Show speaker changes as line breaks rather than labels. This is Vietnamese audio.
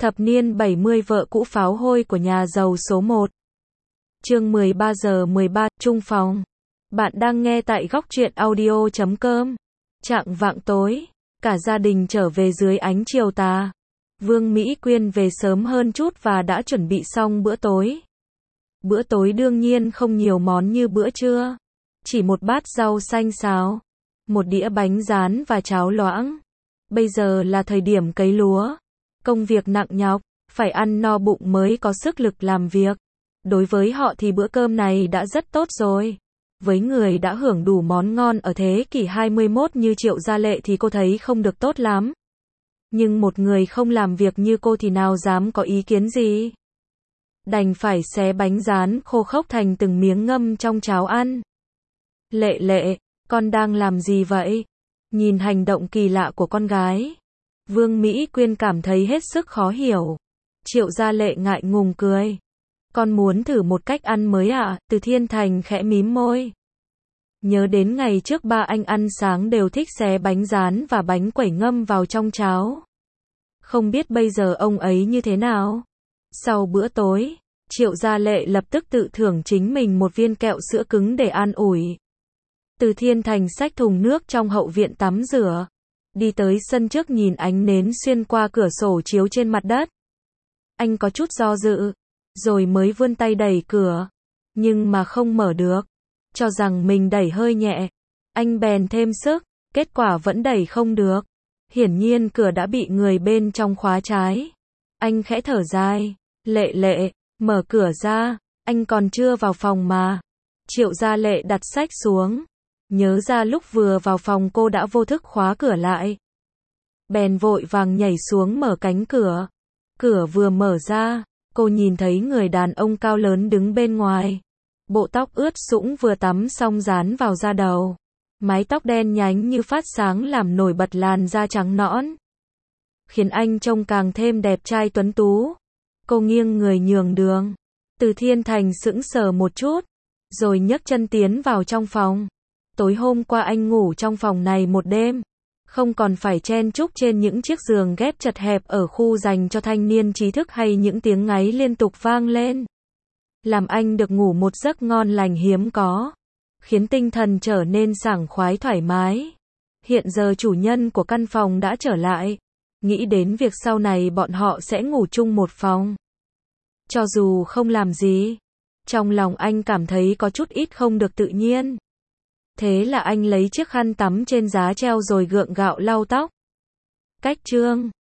Thập niên 70 vợ cũ pháo hôi của nhà giàu số 1. Chương 13 giờ 13, Trung phòng. Bạn đang nghe tại góc truyện audio.com. Chạng vạng tối, cả gia đình trở về dưới ánh chiều tà. Vương Mỹ Quyên về sớm hơn chút và đã chuẩn bị xong bữa tối. Bữa tối đương nhiên không nhiều món như bữa trưa. Chỉ một bát rau xanh xào, một đĩa bánh rán và cháo loãng. Bây giờ là thời điểm cấy lúa. Công việc nặng nhọc, phải ăn no bụng mới có sức lực làm việc. Đối với họ thì bữa cơm này đã rất tốt rồi. Với người đã hưởng đủ món ngon ở thế kỷ 21 như Triệu Gia Lệ thì cô thấy không được tốt lắm. Nhưng một người không làm việc như cô thì nào dám có ý kiến gì. Đành phải xé bánh rán khô khốc thành từng miếng ngâm trong cháo ăn. Lệ Lệ, con đang làm gì vậy? Nhìn hành động kỳ lạ của con gái, Vương Mỹ Quyên cảm thấy hết sức khó hiểu. Triệu Gia Lệ ngại ngùng cười. Con muốn thử một cách ăn mới ạ? Từ Thiên Thành khẽ mím môi. Nhớ đến ngày trước ba anh ăn sáng đều thích xé bánh rán và bánh quẩy ngâm vào trong cháo. Không biết bây giờ ông ấy như thế nào? Sau bữa tối, Triệu Gia Lệ lập tức tự thưởng chính mình một viên kẹo sữa cứng để an ủi. Từ Thiên Thành xách thùng nước trong hậu viện tắm rửa. Đi tới sân trước nhìn ánh nến xuyên qua cửa sổ chiếu trên mặt đất. Anh có chút do dự, rồi mới vươn tay đẩy cửa. Nhưng mà không mở được. Cho rằng mình đẩy hơi nhẹ. Anh bèn thêm sức, kết quả vẫn đẩy không được. Hiển nhiên cửa đã bị người bên trong khóa trái. Anh khẽ thở dài. Lệ Lệ, mở cửa ra, anh còn chưa vào phòng mà. Triệu Gia Lệ đặt sách xuống. Nhớ ra lúc vừa vào phòng cô đã vô thức khóa cửa lại. Bèn vội vàng nhảy xuống mở cánh cửa. Cửa vừa mở ra, cô nhìn thấy người đàn ông cao lớn đứng bên ngoài. Bộ tóc ướt sũng vừa tắm xong dán vào da đầu. Mái tóc đen nhánh như phát sáng làm nổi bật làn da trắng nõn, khiến anh trông càng thêm đẹp trai tuấn tú. Cô nghiêng người nhường đường. Từ Thiên Thành sững sờ một chút, rồi nhấc chân tiến vào trong phòng. Tối hôm qua anh ngủ trong phòng này một đêm, không còn phải chen chúc trên những chiếc giường ghép chật hẹp ở khu dành cho thanh niên trí thức hay những tiếng ngáy liên tục vang lên. Làm anh được ngủ một giấc ngon lành hiếm có, khiến tinh thần trở nên sảng khoái thoải mái. Hiện giờ chủ nhân của căn phòng đã trở lại, nghĩ đến việc sau này bọn họ sẽ ngủ chung một phòng. Cho dù không làm gì, trong lòng anh cảm thấy có chút ít không được tự nhiên. Thế là anh lấy chiếc khăn tắm trên giá treo rồi gượng gạo lau tóc. Cách chương